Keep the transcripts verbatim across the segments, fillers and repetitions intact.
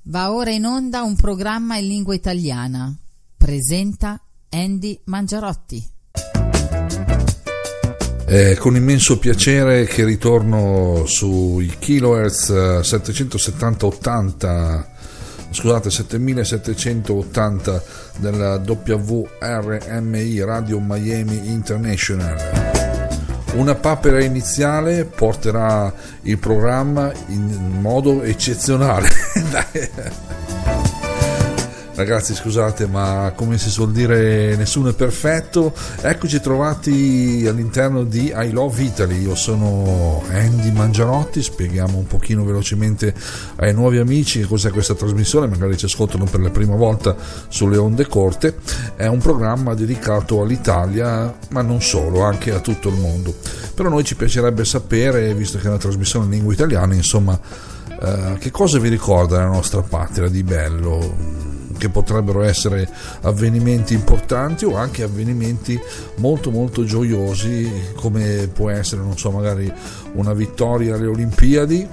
Va ora in onda un programma in lingua italiana. Presenta Andy Mangiarotti. È con immenso piacere che ritorno sui kilohertz settecentosettanta ottanta, scusate, settemilasettecentottanta della W R M I Radio Miami International. Una papera iniziale porterà il programma in modo eccezionale. Ragazzi, scusate, ma come si suol dire, nessuno è perfetto. Eccoci trovati all'interno di I Love Italy. Io sono Andy Mangiarotti. Spieghiamo un pochino velocemente ai nuovi amici che cos'è questa trasmissione, magari ci ascoltano per la prima volta sulle onde corte. È un programma dedicato all'Italia, ma non solo, anche a tutto il mondo. Però a noi ci piacerebbe sapere, visto che è una trasmissione in lingua italiana, insomma, eh, che cosa vi ricorda la nostra patria di bello, che potrebbero essere avvenimenti importanti o anche avvenimenti molto molto gioiosi, come può essere, non so, magari una vittoria alle Olimpiadi,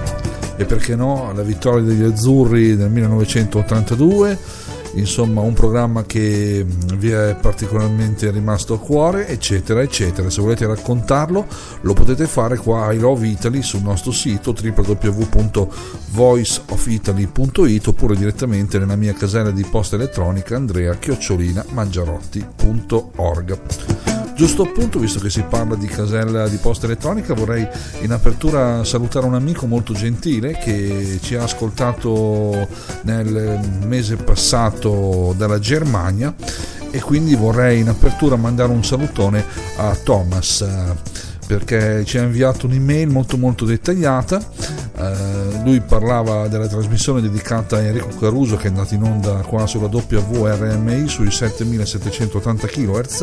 e perché no la vittoria degli azzurri nel millenovecentottantadue. Insomma, un programma che vi è particolarmente rimasto a cuore, eccetera eccetera. Se volete raccontarlo lo potete fare qua a I Love Italy sul nostro sito w w w punto voice of italy punto it oppure direttamente nella mia casella di posta elettronica andrea chiocciolina mangiarotti punto org. Giusto appunto, visto che si parla di casella di posta elettronica, vorrei in apertura salutare un amico molto gentile che ci ha ascoltato nel mese passato dalla Germania, e quindi vorrei in apertura mandare un salutone a Thomas, perché ci ha inviato un'email molto molto dettagliata. Uh, lui parlava della trasmissione dedicata a Enrico Caruso, che è andato in onda qua sulla W R M I sui settemilasettecentottanta kilohertz,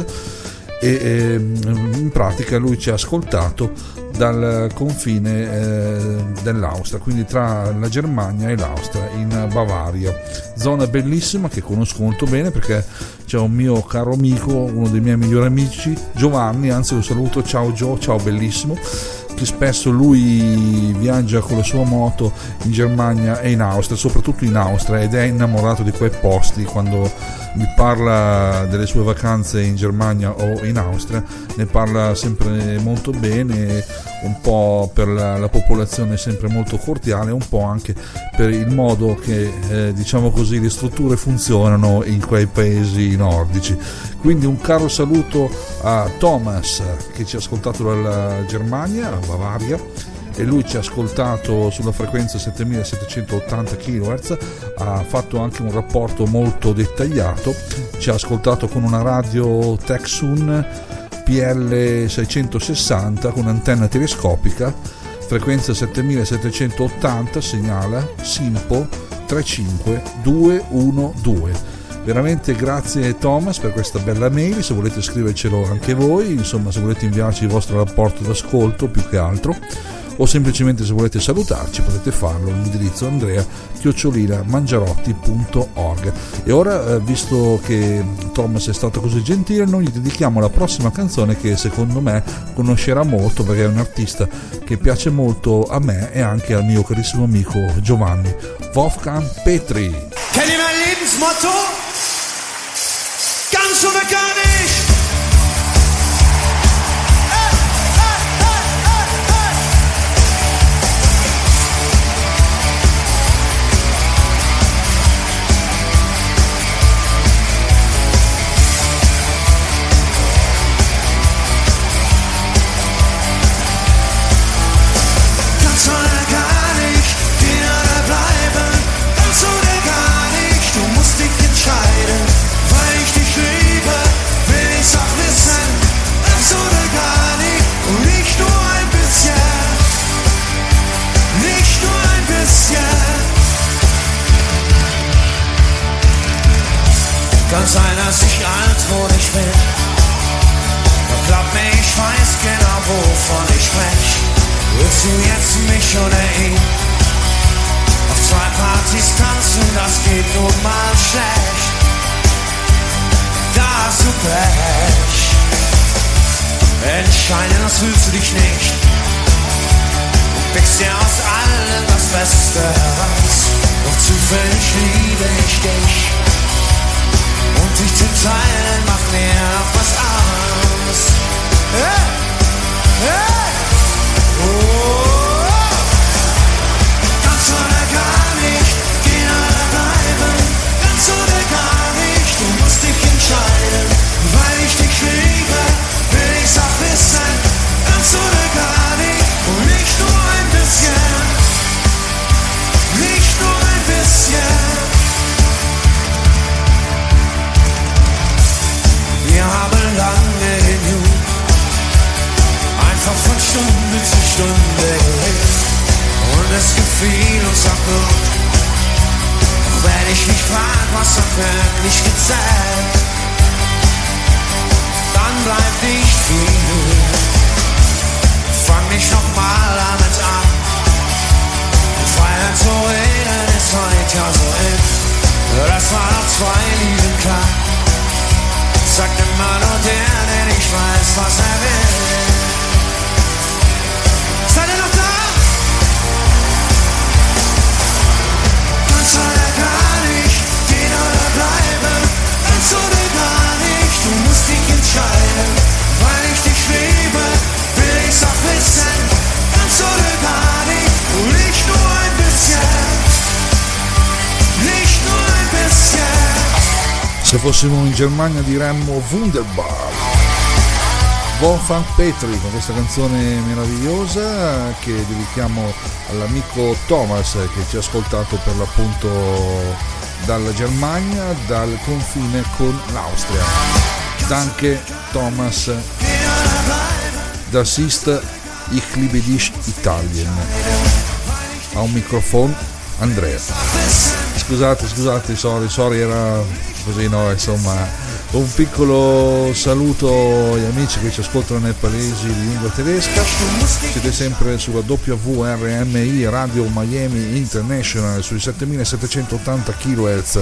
e eh, in pratica lui ci ha ascoltato dal confine eh, dell'Austria, quindi tra la Germania e l'Austria, in Bavaria, zona bellissima che conosco molto bene perché c'è un mio caro amico, uno dei miei migliori amici, Giovanni, anzi lo saluto, ciao Gio, ciao bellissimo, che spesso lui viaggia con la sua moto in Germania e in Austria, soprattutto in Austria, ed è innamorato di quei posti. Quando mi parla delle sue vacanze in Germania o in Austria ne parla sempre molto bene, un po' per la, la popolazione sempre molto cordiale, un po' anche per il modo che eh, diciamo così le strutture funzionano in quei paesi nordici. Quindi un caro saluto a Thomas, che ci ha ascoltato dalla Germania, a Bavaria, e lui ci ha ascoltato sulla frequenza settemilasettecentottanta kilohertz, ha fatto anche un rapporto molto dettagliato, ci ha ascoltato con una radio Texun P L seicentosessanta con antenna telescopica, frequenza settemilasettecentottanta, segnala Simpo tre cinque due uno due. Veramente grazie Thomas per questa bella mail. Se volete scrivercelo anche voi, insomma, se volete inviarci il vostro rapporto d'ascolto più che altro, o semplicemente se volete salutarci potete farlo all'indirizzo andrea chiocciolina mangiarotti punto org. E ora, eh, visto che Thomas è stato così gentile, noi gli dedichiamo la prossima canzone che secondo me conoscerà molto, perché è un artista che piace molto a me e anche al mio carissimo amico Giovanni, Wolfgang Petri. Kennt ihr mein Lebensmotto? Ganz oder gar nicht! Kann sein, dass ich altmodisch bin, doch glaub mir, ich weiß genau, wovon ich sprech. Willst du jetzt mich oder ihn auf zwei Partys tanzen, das geht nun mal schlecht. Da hast du Pech, entscheiden, das willst du dich nicht. Du pickst dir aus allem das Beste heraus, doch zufällig viel und sag gut. Doch wenn ich mich frag, was hat wirklich gezählt, dann bleibt nicht viel. Fang nicht nochmal damit an. Freiheit zu reden ist heute ja so in. Das war noch zwei Lieben klar. Sagt immer nur der, der nicht weiß, was er will. Seid ihr noch da? Ganz oder gar nicht, gehen oder bleiben. Ganz oder gar nicht, du musst dich entscheiden. Weil ich dich liebe, will ich's auch wissen. Ganz oder gar nicht, und nicht nur ein bisschen. Nicht nur ein bisschen. Se fossimo in Germania diremmo Wunderbar. Wolfgang Petri con questa canzone meravigliosa che dedichiamo all'amico Thomas che ci ha ascoltato per l'appunto dalla Germania, dal confine con l'Austria. Danke Thomas, das ist ich liebe dich Italien. A un microfono Andrea. Scusate, scusate, sorry, sorry, era così, no, insomma, un piccolo saluto agli amici che ci ascoltano nei paesi di lingua tedesca. Siete sempre sulla W R M I Radio Miami International sui settemilasettecentottanta chilohertz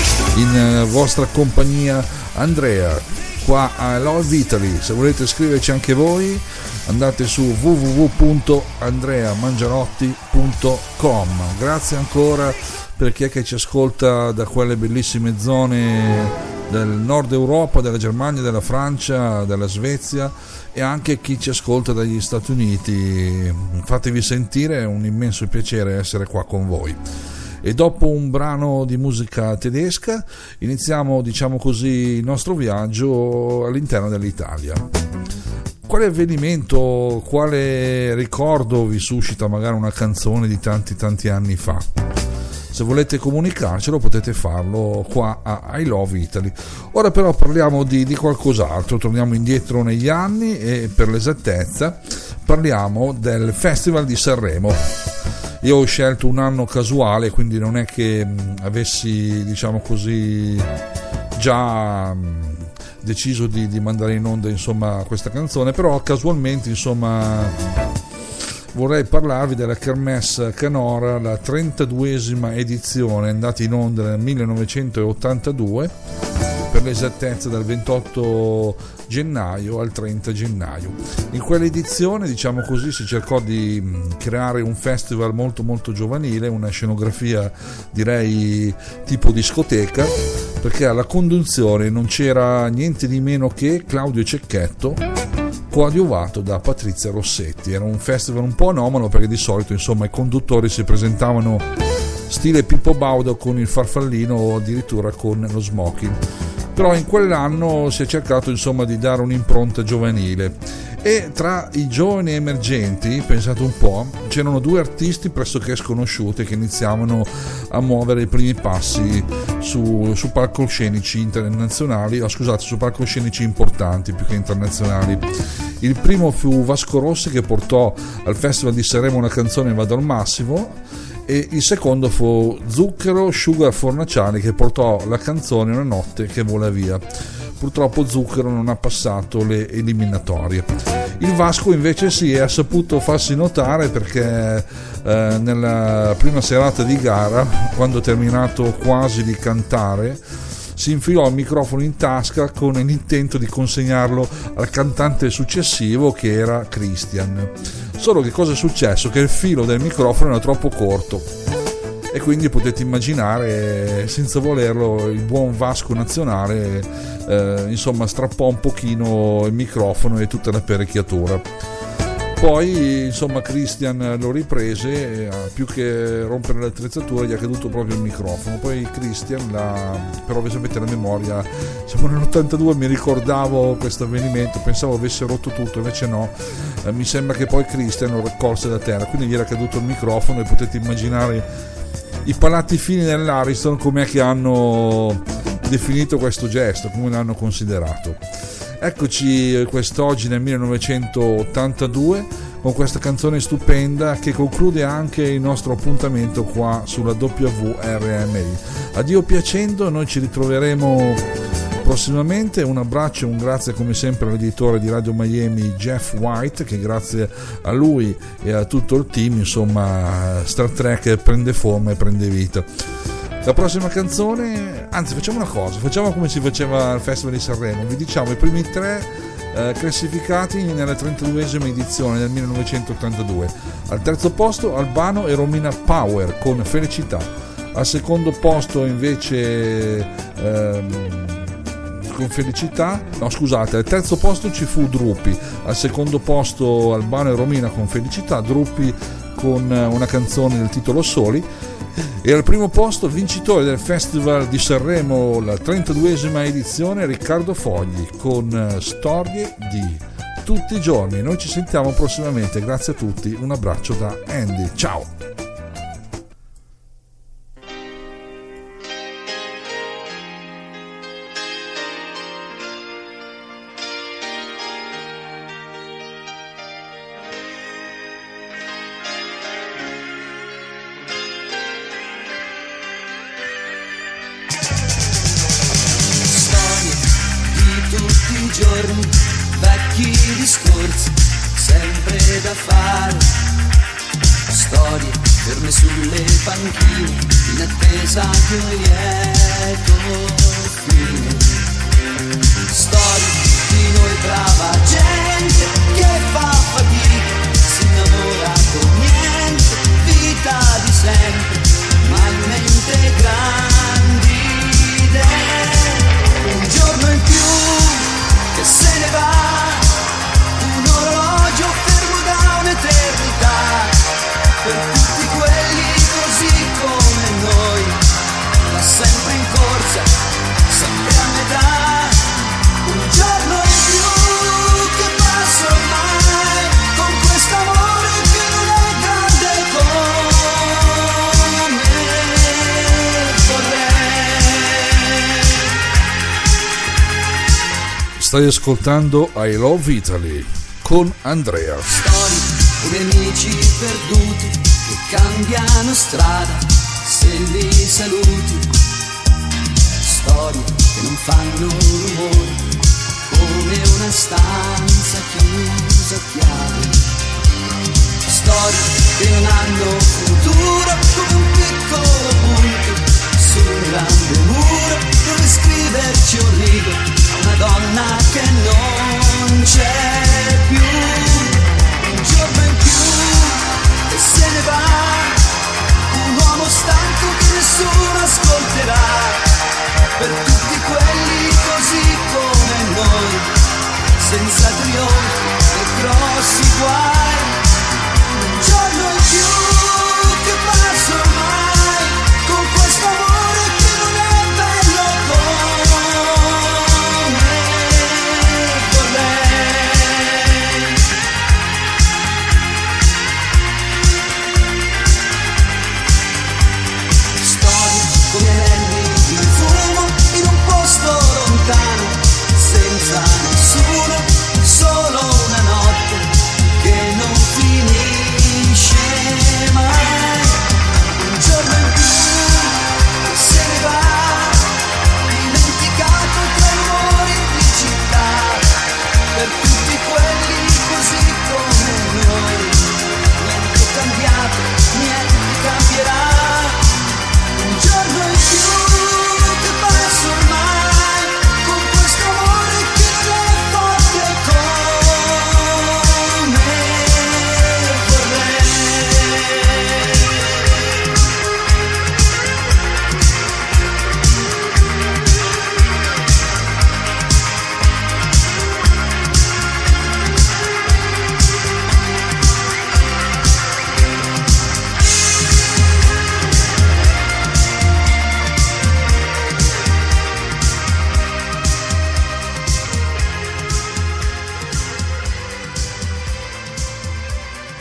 in vostra compagnia Andrea qua a Love Italy. Se volete scriverci anche voi andate su w w w punto andrea mangiarotti punto com. Grazie ancora per chi è che ci ascolta da quelle bellissime zone del nord Europa, della Germania, della Francia, della Svezia e anche chi ci ascolta dagli Stati Uniti. Fatevi sentire, è un immenso piacere essere qua con voi. E dopo un brano di musica tedesca iniziamo, diciamo così, il nostro viaggio all'interno dell'Italia. Quale avvenimento, quale ricordo vi suscita magari una canzone di tanti tanti anni fa? Se volete comunicarcelo potete farlo qua a I Love Italy. Ora però parliamo di, di qualcos'altro, torniamo indietro negli anni e per l'esattezza parliamo del Festival di Sanremo. Io ho scelto un anno casuale, quindi non è che mh, avessi, diciamo così, già mh, deciso di, di mandare in onda insomma questa canzone, però casualmente insomma vorrei parlarvi della Kermesse Canora, la trentaduesima edizione, andata in onda nel millenovecentottantadue, per l'esattezza dal ventotto gennaio al trenta gennaio. In quell'edizione, diciamo così, si cercò di creare un festival molto molto giovanile, una scenografia direi tipo discoteca, perché alla conduzione non c'era niente di meno che Claudio Cecchetto, coadiuvato da Patrizia Rossetti. Era un festival un po' anomalo perché di solito insomma i conduttori si presentavano stile Pippo Baudo con il farfallino o addirittura con lo smoking, però in quell'anno si è cercato insomma di dare un'impronta giovanile e tra i giovani emergenti, pensate un po', c'erano due artisti pressoché sconosciuti che iniziavano a muovere i primi passi su, su palcoscenici internazionali, oh, scusate, su palcoscenici importanti più che internazionali. Il primo fu Vasco Rossi, che portò al Festival di Sanremo una canzone Vado al Massimo, e il secondo fu Zucchero Sugar Fornaciari, che portò la canzone Una notte che vola via. Purtroppo Zucchero non ha passato le eliminatorie. Il Vasco invece sì, ha saputo farsi notare perché eh, nella prima serata di gara, quando ha terminato quasi di cantare, si infilò il microfono in tasca con l'intento di consegnarlo al cantante successivo, che era Christian. Solo che cosa è successo? Che il filo del microfono era troppo corto e quindi potete immaginare, senza volerlo, il buon Vasco nazionale eh, insomma strappò un pochino il microfono e tutta l'apparecchiatura. Poi insomma Christian lo riprese e più che rompere l'attrezzatura gli è caduto proprio il microfono. Poi Christian, la, però vi sapete la memoria, siamo nell'ottantadue, mi ricordavo questo avvenimento, pensavo avesse rotto tutto, invece no, eh, mi sembra che poi Christian lo raccolse da terra, quindi gli era caduto il microfono e potete immaginare i palati fini dell'Ariston com'è che hanno definito questo gesto, come l'hanno considerato. Eccoci quest'oggi nel millenovecentottantadue con questa canzone stupenda che conclude anche il nostro appuntamento qua sulla W R M I. Addio piacendo, noi ci ritroveremo prossimamente. Un abbraccio e un grazie come sempre all'editore di Radio Miami Jeff White, che grazie a lui e a tutto il team insomma Star Trek prende forma e prende vita. La prossima canzone, anzi facciamo una cosa, facciamo come si faceva al Festival di Sanremo, vi diciamo i primi tre eh, classificati nella trentaduesima edizione del millenovecentottantadue. Al terzo posto Albano e Romina Power con Felicità, al secondo posto invece ehm, con Felicità, no scusate, al terzo posto ci fu Drupi, al secondo posto Albano e Romina con Felicità, Drupi con una canzone del titolo Soli, e al primo posto vincitore del Festival di Sanremo, la trentaduesima edizione, Riccardo Fogli con Storie di tutti i giorni. Noi ci sentiamo prossimamente, grazie a tutti, un abbraccio da Andy, ciao! Vecchi discorsi, sempre da fare, storie ferme sulle panchine, in attesa di un lieto fine. Storie di noi brava gente che fa fatica, si innamora con niente, vita di sempre, ma in mente grandi idee. Un giorno in più che se ne va, un orologio fermo da un'eternità, per tutti quelli così come noi, va sempre in corsa, sempre a metà, un giorno in più che passa ormai, con quest'amore che non è grande come vorrei. Stai ascoltando I Love Italy con Andrea. Storie come amici perduti che cambiano strada se li saluti. Storie che non fanno rumore come una stanza chiusa a chiave. Storie che non hanno futuro